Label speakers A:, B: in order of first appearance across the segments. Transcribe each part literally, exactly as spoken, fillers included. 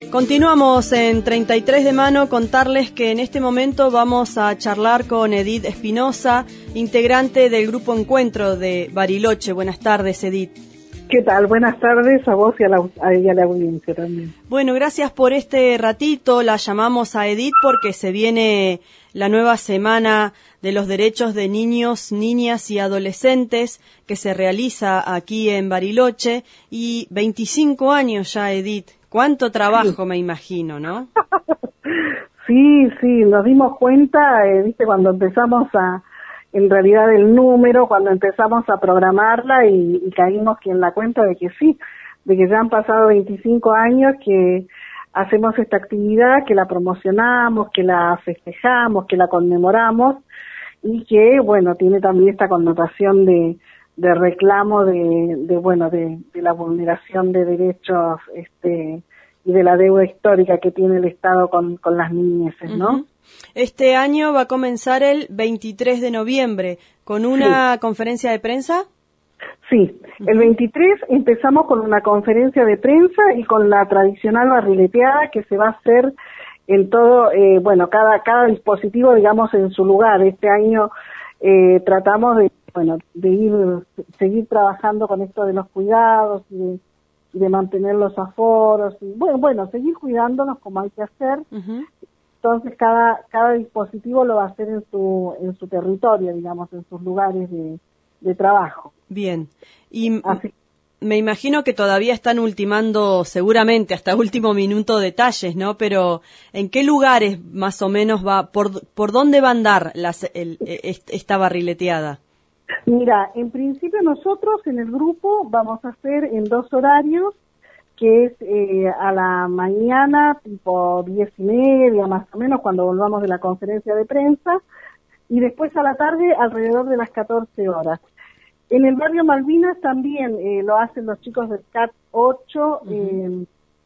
A: Continuamos en treinta y tres de mano, contarles que en este momento vamos a charlar con Edith Espinosa, integrante del Grupo Encuentro de Bariloche. Buenas tardes, Edith.
B: ¿Qué tal? Buenas tardes a vos y a la, y a la audiencia también.
A: Bueno, gracias por este ratito. La llamamos a Edith porque se viene la nueva semana de los derechos de niños, niñas y adolescentes que se realiza aquí en Bariloche y veinticinco años ya, Edith. ¿Cuánto trabajo, me imagino, no?
B: Sí, sí, nos dimos cuenta, eh, viste, cuando empezamos a, en realidad el número, cuando empezamos a programarla y, y caímos en la cuenta de que sí, de que ya han pasado veinticinco años que hacemos esta actividad, que la promocionamos, que la festejamos, que la conmemoramos y que, bueno, tiene también esta connotación de de reclamo de, de bueno, de, de la vulneración de derechos este y de la deuda histórica que tiene el Estado con, con las niñeces, ¿no? Uh-huh.
A: Este año va a comenzar el veintitrés de noviembre, ¿con una sí. conferencia de prensa?
B: Sí, uh-huh. El veintitrés empezamos con una conferencia de prensa y con la tradicional barrileteada que se va a hacer en todo, eh, bueno, cada, cada dispositivo, digamos, en su lugar. Este año eh, tratamos de bueno, de ir, seguir trabajando con esto de los cuidados y de, y de mantener los aforos y bueno, bueno, seguir cuidándonos como hay que hacer. Uh-huh. Entonces cada cada dispositivo lo va a hacer en su en su territorio, digamos, en sus lugares de, de trabajo.
A: Bien. Y Así. me imagino que todavía están ultimando seguramente hasta último minuto detalles, ¿no? Pero ¿en qué lugares más o menos va, por por dónde va a andar las, el, esta barrileteada?
B: Mira, en principio nosotros en el grupo vamos a hacer en dos horarios, que es eh, a la mañana, tipo diez y media más o menos, cuando volvamos de la conferencia de prensa, y después a la tarde alrededor de las catorce horas. En el barrio Malvinas también eh, lo hacen los chicos del C A T ocho, uh-huh. eh,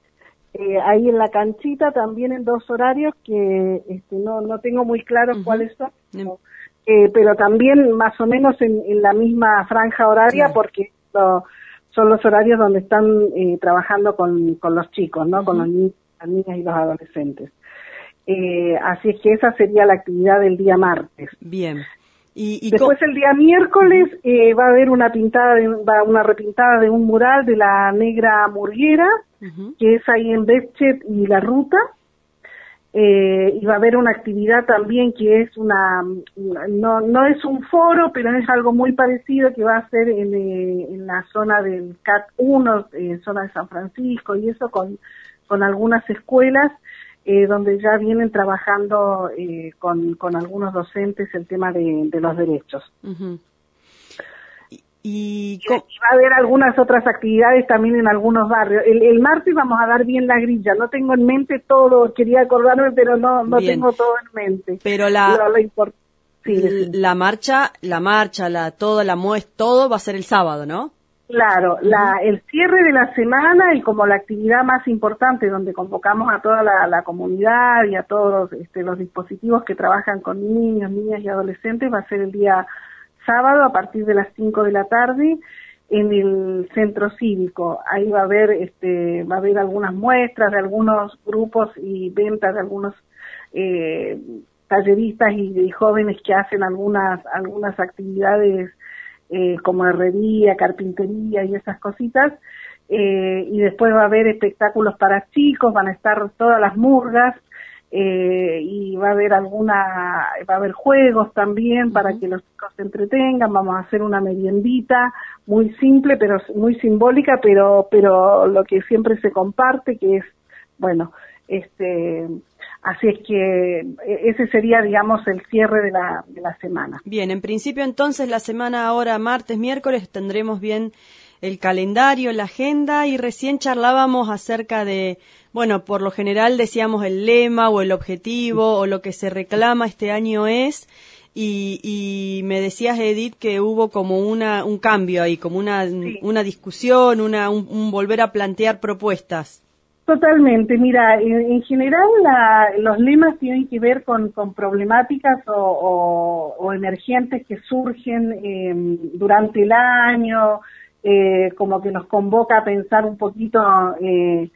B: eh, ahí en la canchita también en dos horarios que este, no, no tengo muy claro uh-huh. cuáles son. Uh-huh. Eh, pero también más o menos en, en la misma franja horaria, sí. porque lo, son los horarios donde están eh, trabajando con, con los chicos, ¿no? Uh-huh. Con los niños, las niñas y los adolescentes. Eh, así es que esa sería la actividad del día martes.
A: Bien. Y, y
B: Después el día miércoles eh, va a haber una pintada, de, va una repintada de un mural de la Negra Murguera, uh-huh. que es ahí en Bechet y La Ruta. Eh, y va a haber una actividad también que es una, no no es un foro, pero es algo muy parecido que va a ser en, eh, en la zona del C A T uno, eh, zona de San Francisco y eso con, con algunas escuelas eh, donde ya vienen trabajando eh, con, con algunos docentes el tema de, de los derechos. Uh-huh. Y, y va a haber algunas otras actividades también en algunos barrios. El, el martes vamos a dar bien la grilla. No tengo en mente todo, quería acordarme, pero no no bien. tengo todo en mente.
A: Pero la
B: lo, lo import- sí,
A: la marcha, la marcha, la todo, la muestra, todo va a ser el sábado, ¿no?
B: Claro, uh-huh. la el cierre de la semana y como la actividad más importante donde convocamos a toda la, la comunidad y a todos este, los dispositivos que trabajan con niños, niñas y adolescentes va a ser el día sábado a partir de las cinco de la tarde en el centro cívico. Ahí va a haber este va a haber algunas muestras de algunos grupos y ventas de algunos eh, talleristas y, y jóvenes que hacen algunas algunas actividades eh, como herrería, carpintería y esas cositas. Eh, y después va a haber espectáculos para chicos, van a estar todas las murgas. Eh, y va a haber alguna, va a haber juegos también para uh-huh. que los chicos se entretengan. Vamos a hacer una meriendita muy simple, pero muy simbólica, pero pero lo que siempre se comparte, que es, bueno, este, así es que ese sería, digamos, el cierre de la de la semana.
A: Bien, en principio entonces la semana ahora martes, miércoles tendremos bien el calendario, la agenda y recién charlábamos acerca de, bueno, por lo general decíamos el lema o el objetivo o lo que se reclama este año es y, y me decías, Edith, que hubo como una un cambio ahí, como una sí. una discusión, una un, un volver a plantear propuestas.
B: Totalmente, mira, en, en general la, los lemas tienen que ver con, con problemáticas o, o, o emergentes que surgen eh, durante el año, eh, como que nos convoca a pensar un poquito eh,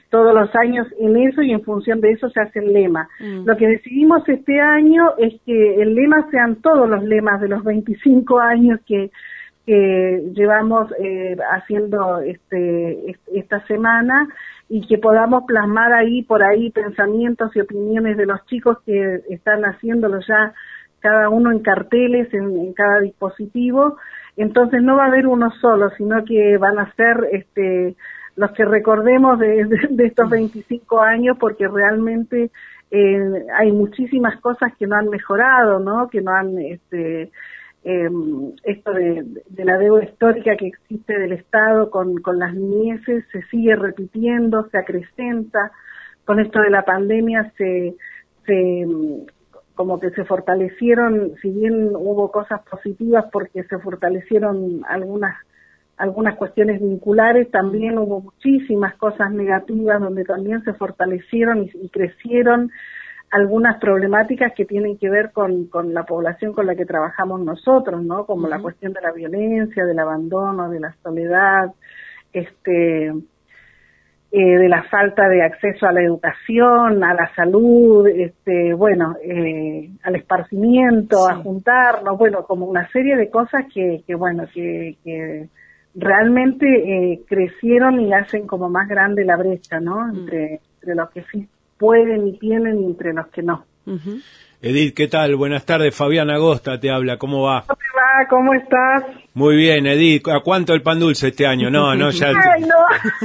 B: todos los años en eso y en función de eso se hace el lema. Mm. Lo que decidimos este año es que el lema sean todos los lemas de los veinticinco años que, que llevamos eh, haciendo este, esta semana, y que podamos plasmar ahí, por ahí, pensamientos y opiniones de los chicos que están haciéndolo ya cada uno en carteles, en, en cada dispositivo. Entonces no va a haber uno solo, sino que van a ser este, los que recordemos de, de, de estos veinticinco años, porque realmente eh, hay muchísimas cosas que no han mejorado, ¿no? Que no han, este, eh, esto de, de la deuda histórica que existe del Estado con, con las niñeces se sigue repitiendo, se acrecenta. Con esto de la pandemia se, se como que se fortalecieron, si bien hubo cosas positivas porque se fortalecieron algunas algunas cuestiones vinculares, también hubo muchísimas cosas negativas donde también se fortalecieron y, y crecieron algunas problemáticas que tienen que ver con, con la población con la que trabajamos nosotros, ¿no? Como uh-huh. la cuestión de la violencia, del abandono, de la soledad, este, eh, de la falta de acceso a la educación, a la salud, este, bueno, eh, al esparcimiento, sí. a juntarnos, bueno, como una serie de cosas que, que bueno, que, que realmente eh, crecieron y hacen como más grande la brecha, ¿no? Uh-huh. Entre, entre los que sí pueden y tienen y entre los que no.
C: Uh-huh. Edith, ¿qué tal? Buenas tardes, Fabián Agosta te habla, ¿cómo va?
B: ¿Cómo te va? ¿Cómo estás?
C: Muy bien, Edith, ¿a cuánto el pan dulce este año? No, no, ya...
B: Ay, no.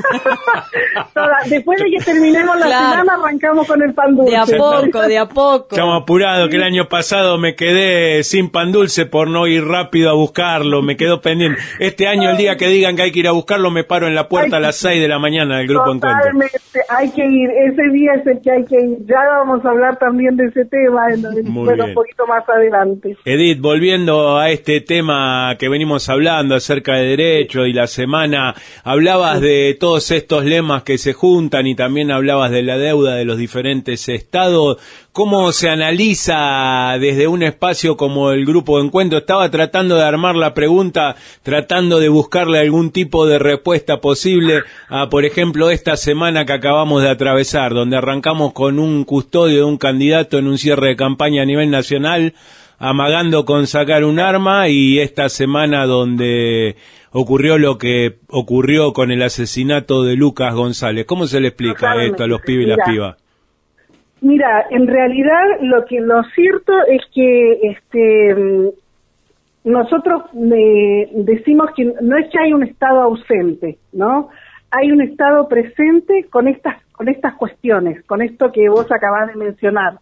B: Toda, después de que terminemos la claro. semana arrancamos con el pan dulce.
A: De a poco, de a poco.
C: Estamos apurados, que el año pasado me quedé sin pan dulce por no ir rápido a buscarlo, me quedó pendiente. Este año, el día que digan que hay que ir a buscarlo, me paro en la puerta hay, a las seis de la mañana del Grupo Encuentro.
B: Hay que ir, ese día es el que hay que ir. Ya vamos a hablar también de ese tema, en donde bueno, un poquito más adelante.
C: Edith, volviendo a este tema que venimos hablando acerca de derecho y la semana, hablabas de todos estos lemas que se juntan y también hablabas de la deuda de los diferentes estados. ¿Cómo se analiza desde un espacio como el Grupo de Encuentro? Estaba tratando de armar la pregunta, tratando de buscarle algún tipo de respuesta posible a, por ejemplo, esta semana que acabamos de atravesar, donde arrancamos con un custodio de un candidato en un cierre de campaña a nivel nacional, amagando con sacar un arma, y esta semana donde ocurrió lo que ocurrió con el asesinato de Lucas González. ¿Cómo se le explica Totalmente. esto a los pibes y las pibas?
B: Mira, en realidad lo que lo cierto es que este nosotros eh, decimos que no es que hay un Estado ausente, ¿no? Hay un Estado presente con estas con estas cuestiones, con esto que vos acabás de mencionar,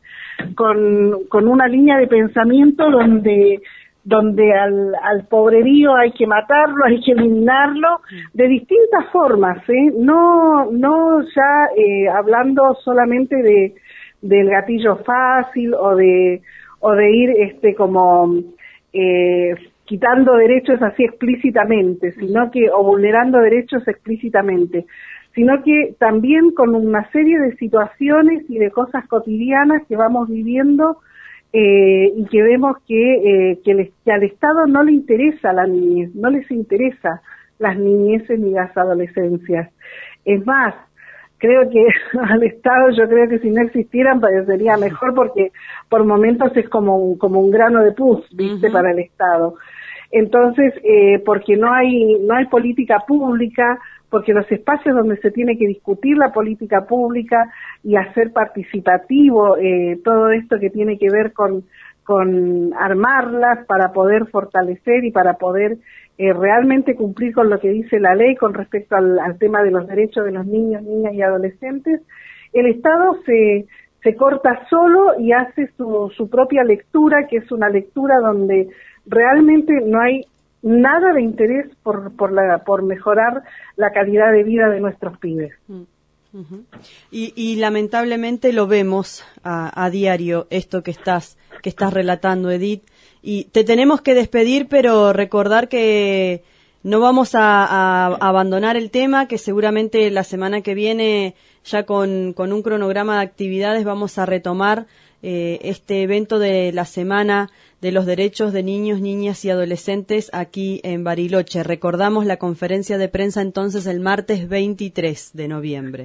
B: con con una línea de pensamiento donde donde al, al pobrerío hay que matarlo, hay que eliminarlo de distintas formas, ¿eh? No no ya eh, hablando solamente de del gatillo fácil o de o de ir este como eh, quitando derechos así explícitamente, sino que o vulnerando derechos explícitamente, sino que también con una serie de situaciones y de cosas cotidianas que vamos viviendo eh, y que vemos que eh, que, les, que al Estado no le interesa la niñez, no les interesa las niñeces ni las adolescencias. Es más, creo que al Estado, yo creo que si no existieran parecería mejor, porque por momentos es como un, como un grano de pus, ¿viste? Uh-huh. Para el Estado. Entonces, eh, porque no hay no hay política pública, porque los espacios donde se tiene que discutir la política pública y hacer participativo eh, todo esto que tiene que ver con con armarlas para poder fortalecer y para poder eh, realmente cumplir con lo que dice la ley con respecto al, al tema de los derechos de los niños, niñas y adolescentes, el Estado se se corta solo y hace su, su propia lectura, que es una lectura donde realmente no hay nada de interés por por la por mejorar la calidad de vida de nuestros pibes.
A: Uh-huh. Y, y lamentablemente lo vemos a, a diario, esto que estás que estás relatando, Edith, y te tenemos que despedir, pero recordar que no vamos a, a, a abandonar el tema, que seguramente la semana que viene ya con, con un cronograma de actividades vamos a retomar eh, este evento de la Semana de los Derechos de Niños, Niñas y Adolescentes aquí en Bariloche. Recordamos la conferencia de prensa entonces el martes veintitrés de noviembre.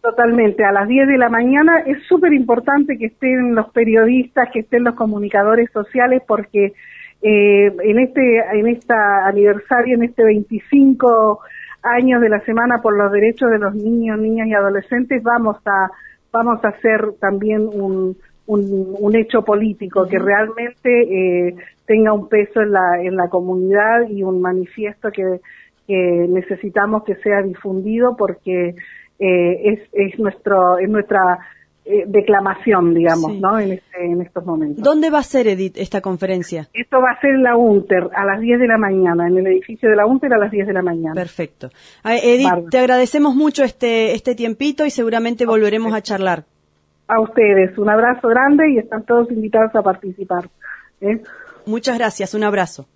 B: Totalmente, a las diez de la mañana. Es súper importante que estén los periodistas, que estén los comunicadores sociales, porque eh, en este en esta aniversario, en este veinticinco años de la Semana por los Derechos de los Niños, Niñas y Adolescentes, vamos a vamos a hacer también un un, un hecho político uh-huh. que realmente eh, tenga un peso en la en la comunidad y un manifiesto que, que necesitamos que sea difundido, porque eh, es es nuestro es nuestra eh, declamación, digamos, sí. ¿no? En este, en estos momentos.
A: ¿Dónde va a ser, Edith, esta conferencia?
B: Esto va a ser en la UNTER a las diez de la mañana, en el edificio de la UNTER a las diez de la mañana.
A: Perfecto. Edith, Bárbara, te agradecemos mucho este este tiempito y seguramente volveremos a charlar.
B: A ustedes, un abrazo grande y están todos invitados a participar. ¿eh?
A: Muchas gracias, un abrazo.